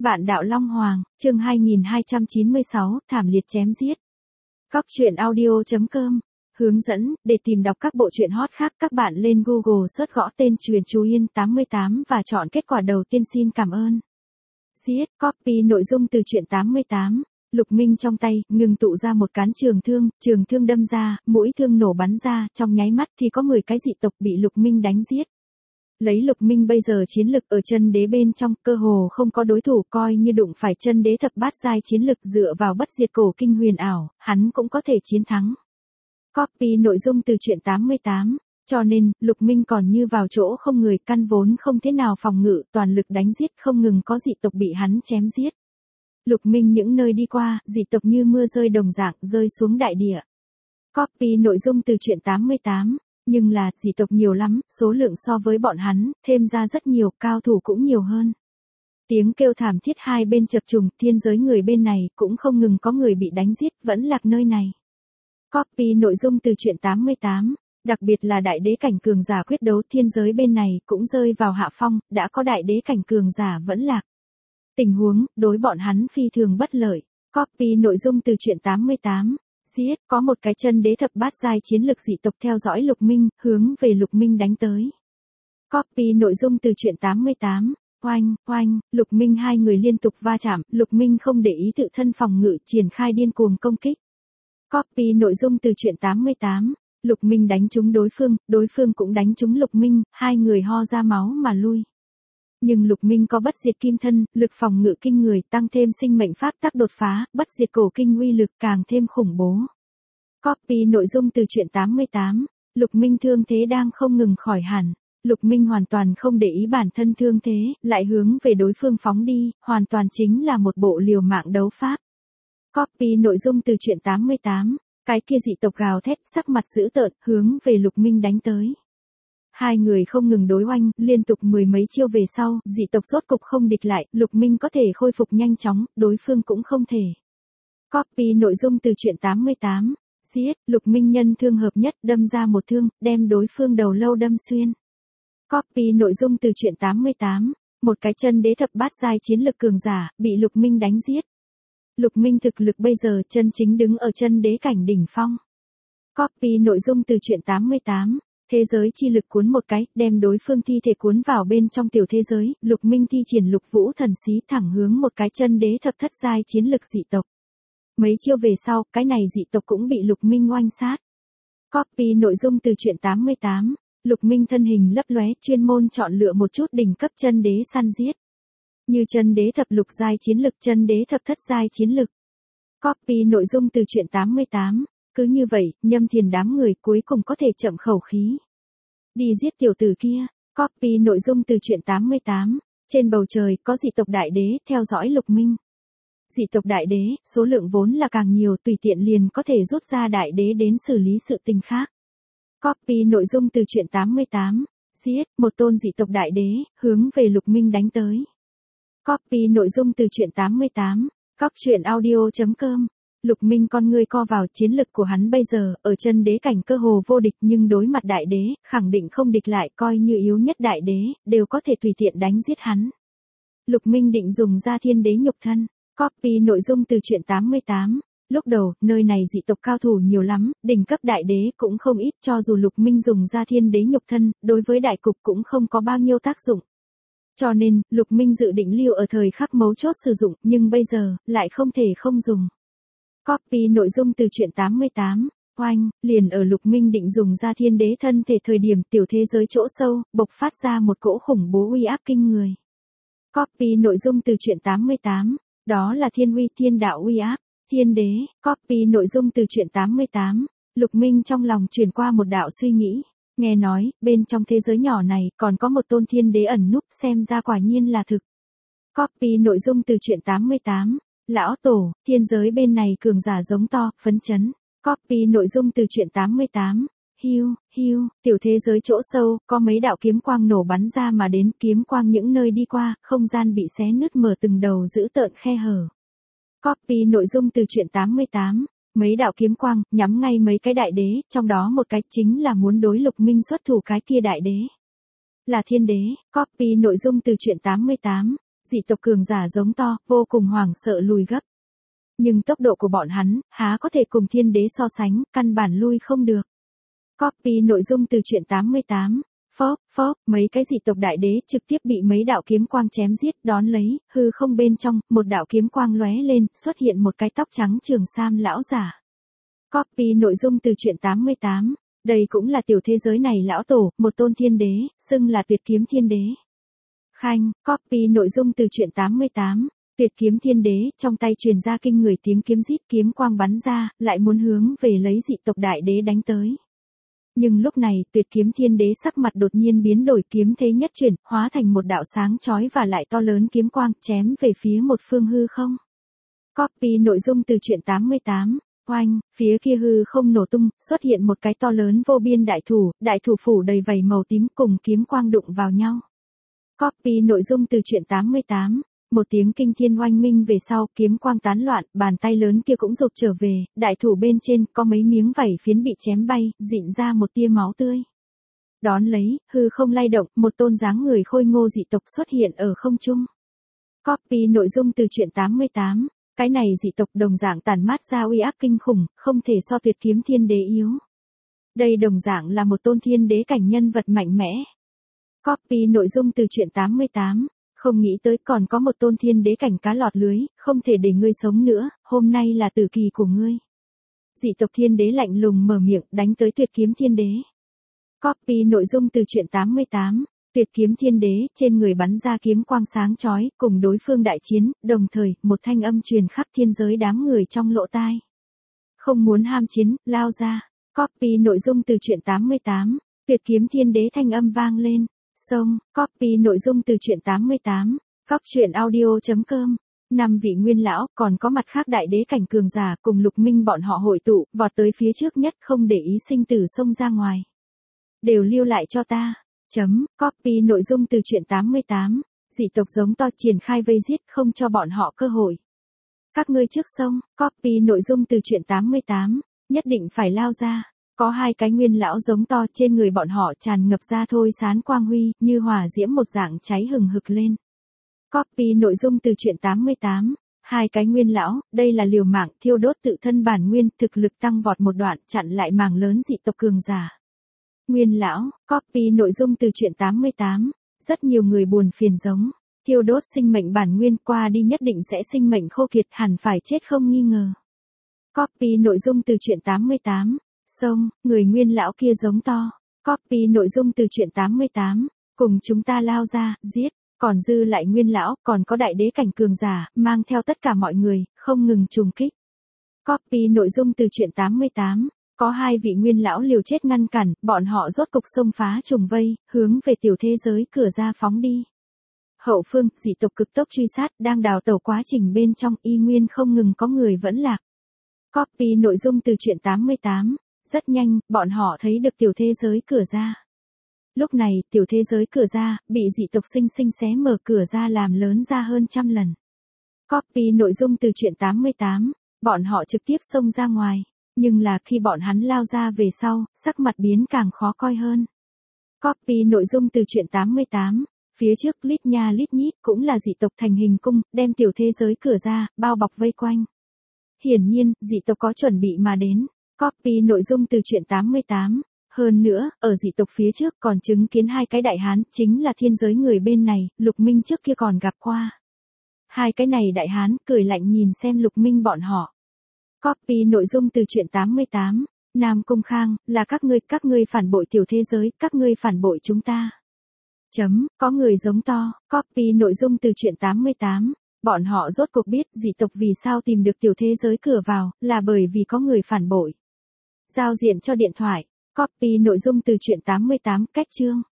Vạn đạo Long Hoàng, chương 2296, thảm liệt chém giết. Cóc truyện audio.com. Hướng dẫn, để tìm đọc các bộ truyện hot khác các bạn lên Google search gõ tên Truyện Chú Yên 88 và chọn kết quả đầu tiên xin cảm ơn. Giết, copy nội dung từ truyện 88. Lục Minh trong tay, ngừng tụ ra một cán trường thương đâm ra, mũi thương nổ bắn ra, trong nháy mắt thì có 10 cái dị tộc bị Lục Minh đánh giết. Lấy Lục Minh bây giờ chiến lực ở chân đế bên trong, cơ hồ không có đối thủ, coi như đụng phải chân đế thập bát giai chiến lực dựa vào bất diệt cổ kinh huyền ảo, hắn cũng có thể chiến thắng. Copy nội dung từ truyện 88, cho nên, Lục Minh còn như vào chỗ không người, căn vốn không thế nào phòng ngự, toàn lực đánh giết, không ngừng có dị tộc bị hắn chém giết. Lục Minh những nơi đi qua, dị tộc như mưa rơi đồng dạng, rơi xuống đại địa. Copy nội dung từ truyện 88. Nhưng là, dị tộc nhiều lắm, số lượng so với bọn hắn, thêm ra rất nhiều, cao thủ cũng nhiều hơn. Tiếng kêu thảm thiết hai bên chập trùng, thiên giới người bên này, cũng không ngừng có người bị đánh giết, vẫn lạc nơi này. Copy nội dung từ truyện 88, đặc biệt là đại đế cảnh cường giả quyết đấu, thiên giới bên này, cũng rơi vào hạ phong, đã có đại đế cảnh cường giả vẫn lạc. Tình huống, đối bọn hắn phi thường bất lợi. Copy nội dung từ truyện 88. Giết, có một cái chân đế thập bát giai chiến lực dị tộc theo dõi Lục Minh, hướng về Lục Minh đánh tới. Copy nội dung từ truyện 88. Oanh, Lục Minh hai người liên tục va chạm, Lục Minh không để ý tự thân phòng ngự, triển khai điên cuồng công kích. Copy nội dung từ truyện 88. Lục Minh đánh trúng đối phương cũng đánh trúng Lục Minh, hai người ho ra máu mà lui. Nhưng Lục Minh có bất diệt kim thân, lực phòng ngự kinh người, tăng thêm sinh mệnh pháp tắc đột phá, bất diệt cổ kinh uy lực càng thêm khủng bố. Copy nội dung từ truyện 88. Lục Minh thương thế đang không ngừng khỏi hẳn. Lục Minh hoàn toàn không để ý bản thân thương thế, lại hướng về đối phương phóng đi, hoàn toàn chính là một bộ liều mạng đấu pháp. Copy nội dung từ truyện 88. Cái kia dị tộc gào thét, sắc mặt dữ tợn, hướng về Lục Minh đánh tới. Hai người không ngừng đối oanh, liên tục mười mấy chiêu về sau, dị tộc rốt cục không địch lại, Lục Minh có thể khôi phục nhanh chóng, đối phương cũng không thể. Copy nội dung từ truyện 88. Giết, Lục Minh nhân thương hợp nhất, đâm ra một thương, đem đối phương đầu lâu đâm xuyên. Copy nội dung từ truyện 88. Một cái chân đế thập bát giai chiến lực cường giả, bị Lục Minh đánh giết. Lục Minh thực lực bây giờ chân chính đứng ở chân đế cảnh đỉnh phong. Copy nội dung từ truyện 88. Thế giới chi lực cuốn một cái, đem đối phương thi thể cuốn vào bên trong tiểu thế giới, Lục Minh thi triển Lục Vũ thần xí thẳng hướng một cái chân đế thập thất giai chiến lực dị tộc. Mấy chiêu về sau, cái này dị tộc cũng bị Lục Minh oanh sát. Copy nội dung từ truyện 88. Lục Minh thân hình lấp lóe, chuyên môn chọn lựa một chút đỉnh cấp chân đế săn giết. Như chân đế thập lục giai chiến lực, chân đế thập thất giai chiến lực. Copy nội dung từ truyện 88. Cứ như vậy, Nhâm Thiền đám người cuối cùng có thể chậm khẩu khí. Đi giết tiểu tử kia. Copy nội dung từ truyện 88. Trên bầu trời, có dị tộc đại đế, theo dõi Lục Minh. Dị tộc đại đế, số lượng vốn là càng nhiều, tùy tiện liền có thể rút ra đại đế đến xử lý sự tình khác. Copy nội dung từ truyện 88. Giết, một tôn dị tộc đại đế, hướng về Lục Minh đánh tới. Copy nội dung từ truyện 88. Cóc truyện audio.com. Lục Minh con ngươi co vào, chiến lực của hắn bây giờ, ở chân đế cảnh cơ hồ vô địch, nhưng đối mặt đại đế, khẳng định không địch lại, coi như yếu nhất đại đế, đều có thể tùy tiện đánh giết hắn. Lục Minh định dùng ra thiên đế nhục thân. Copy nội dung từ truyện 88. Lúc đầu, nơi này dị tộc cao thủ nhiều lắm, đỉnh cấp đại đế cũng không ít, cho dù Lục Minh dùng ra thiên đế nhục thân, đối với đại cục cũng không có bao nhiêu tác dụng. Cho nên, Lục Minh dự định lưu ở thời khắc mấu chốt sử dụng, nhưng bây giờ, lại không thể không dùng. Copy nội dung từ truyện 88. Oanh, liền ở Lục Minh định dùng ra thiên đế thân thể thời điểm, tiểu thế giới chỗ sâu, bộc phát ra một cỗ khủng bố uy áp kinh người. Copy nội dung từ truyện 88. Đó là thiên uy, thiên đạo uy áp. Thiên đế. Copy nội dung từ truyện 88. Lục Minh trong lòng truyền qua một đạo suy nghĩ. Nghe nói, bên trong thế giới nhỏ này, còn có một tôn thiên đế ẩn núp, xem ra quả nhiên là thực. Copy nội dung từ truyện 88. Lão tổ, thiên giới bên này cường giả giống to, phấn chấn. Copy nội dung từ truyện 88. Hiu, tiểu thế giới chỗ sâu, có mấy đạo kiếm quang nổ bắn ra mà đến, kiếm quang những nơi đi qua, không gian bị xé nứt mở từng đầu dữ tợn khe hở. Copy nội dung từ truyện 88. Mấy đạo kiếm quang, nhắm ngay mấy cái đại đế, trong đó một cái chính là muốn đối Lục Minh xuất thủ cái kia đại đế. Là thiên đế. Copy nội dung từ truyện 88. Dị tộc cường giả giống to, vô cùng hoảng sợ lùi gấp. Nhưng tốc độ của bọn hắn, há có thể cùng thiên đế so sánh, căn bản lui không được. Copy nội dung từ truyện 88. Phốc, mấy cái dị tộc đại đế trực tiếp bị mấy đạo kiếm quang chém giết, đón lấy, hư không bên trong, một đạo kiếm quang lóe lên, xuất hiện một cái tóc trắng trường sam lão giả. Copy nội dung từ truyện 88. Đây cũng là tiểu thế giới này lão tổ, một tôn thiên đế, xưng là tuyệt kiếm thiên đế. Khanh, copy nội dung từ truyện 88. Tuyệt kiếm thiên đế, trong tay truyền ra kinh người tiếng kiếm rít, kiếm quang bắn ra, lại muốn hướng về lấy dị tộc đại đế đánh tới. Nhưng lúc này, tuyệt kiếm thiên đế sắc mặt đột nhiên biến đổi, kiếm thế nhất chuyển, hóa thành một đạo sáng chói và lại to lớn kiếm quang, chém về phía một phương hư không. Copy nội dung từ truyện 88. Oanh, phía kia hư không nổ tung, xuất hiện một cái to lớn vô biên đại thủ phủ đầy vảy màu tím cùng kiếm quang đụng vào nhau. Copy nội dung từ truyện 88. Một tiếng kinh thiên oanh minh về sau, kiếm quang tán loạn, bàn tay lớn kia cũng rụt trở về, đại thủ bên trên có mấy miếng vảy phiến bị chém bay, rịn ra một tia máu tươi. Đón lấy, hư không lay động, một tôn dáng người khôi ngô dị tộc xuất hiện ở không trung. Copy nội dung từ truyện 88. Cái này dị tộc đồng dạng tản mát ra uy áp kinh khủng, không thể so tuyệt kiếm thiên đế yếu. Đây đồng dạng là một tôn thiên đế cảnh nhân vật mạnh mẽ. Copy nội dung từ truyện 88. Không nghĩ tới còn có một tôn thiên đế cảnh cá lọt lưới, không thể để ngươi sống nữa, hôm nay là tử kỳ của ngươi. Dị tộc thiên đế lạnh lùng mở miệng, đánh tới tuyệt kiếm thiên đế. Copy nội dung từ truyện 88. Tuyệt kiếm thiên đế, trên người bắn ra kiếm quang sáng chói, cùng đối phương đại chiến, đồng thời, một thanh âm truyền khắp thiên giới đám người trong lỗ tai. Không muốn ham chiến, lao ra. Copy nội dung từ truyện 88. Tuyệt kiếm thiên đế thanh âm vang lên. Xong, copy nội dung từ truyện 88. Cóc truyện audio.com. 5 vị nguyên lão, còn có mặt khác đại đế cảnh cường giả cùng Lục Minh bọn họ hội tụ, vọt tới phía trước nhất không để ý sinh tử xông ra ngoài. Đều lưu lại cho ta. Copy nội dung từ truyện 88. Dị tộc giống to triển khai vây giết, không cho bọn họ cơ hội. Các ngươi trước sông, copy nội dung từ truyện 88. Nhất định phải lao ra. Có hai cái nguyên lão giống to, trên người bọn họ tràn ngập ra thôi sán quang huy, như hỏa diễm một dạng cháy hừng hực lên. Copy nội dung từ truyện 88. Hai cái nguyên lão, đây là liều mạng thiêu đốt tự thân bản nguyên, thực lực tăng vọt một đoạn, chặn lại mảng lớn dị tộc cường giả. Nguyên lão, copy nội dung từ truyện 88. Rất nhiều người buồn phiền giống. Thiêu đốt sinh mệnh bản nguyên, qua đi nhất định sẽ sinh mệnh khô kiệt, hẳn phải chết không nghi ngờ. Copy nội dung từ truyện 88. Xong, người nguyên lão kia giống to. Copy nội dung từ truyện 88. Cùng chúng ta lao ra, giết. Còn dư lại nguyên lão, còn có đại đế cảnh cường giả, mang theo tất cả mọi người, không ngừng trùng kích. Copy nội dung từ truyện 88. Có hai vị nguyên lão liều chết ngăn cản, bọn họ rốt cục xông phá trùng vây, hướng về tiểu thế giới cửa ra phóng đi. Hậu phương, dị tộc cực tốc truy sát, đang đào tẩu quá trình bên trong, y nguyên không ngừng có người vẫn lạc. Copy nội dung từ truyện 88. Rất nhanh, bọn họ thấy được tiểu thế giới cửa ra. Lúc này, tiểu thế giới cửa ra, bị dị tộc sinh xé mở cửa ra làm lớn ra hơn 100 lần. Copy nội dung từ truyện 88. Bọn họ trực tiếp xông ra ngoài. Nhưng là khi bọn hắn lao ra về sau, sắc mặt biến càng khó coi hơn. Copy nội dung từ truyện 88. Phía trước lít nha lít nhít cũng là dị tộc thành hình cung, đem tiểu thế giới cửa ra, bao bọc vây quanh. Hiển nhiên, dị tộc có chuẩn bị mà đến. Copy nội dung từ truyện 88. Hơn nữa, ở dị tộc phía trước còn chứng kiến hai cái đại hán, chính là thiên giới người bên này, Lục Minh trước kia còn gặp qua. Hai cái này đại hán, cười lạnh nhìn xem Lục Minh bọn họ. Copy nội dung từ truyện 88. Nam Cung Khang, là các ngươi phản bội tiểu thế giới, các ngươi phản bội chúng ta. Có người giống to, copy nội dung từ truyện 88. Bọn họ rốt cuộc biết dị tộc vì sao tìm được tiểu thế giới cửa vào, là bởi vì có người phản bội. Giao diện cho điện thoại. Copy nội dung từ truyện 88, cách chương.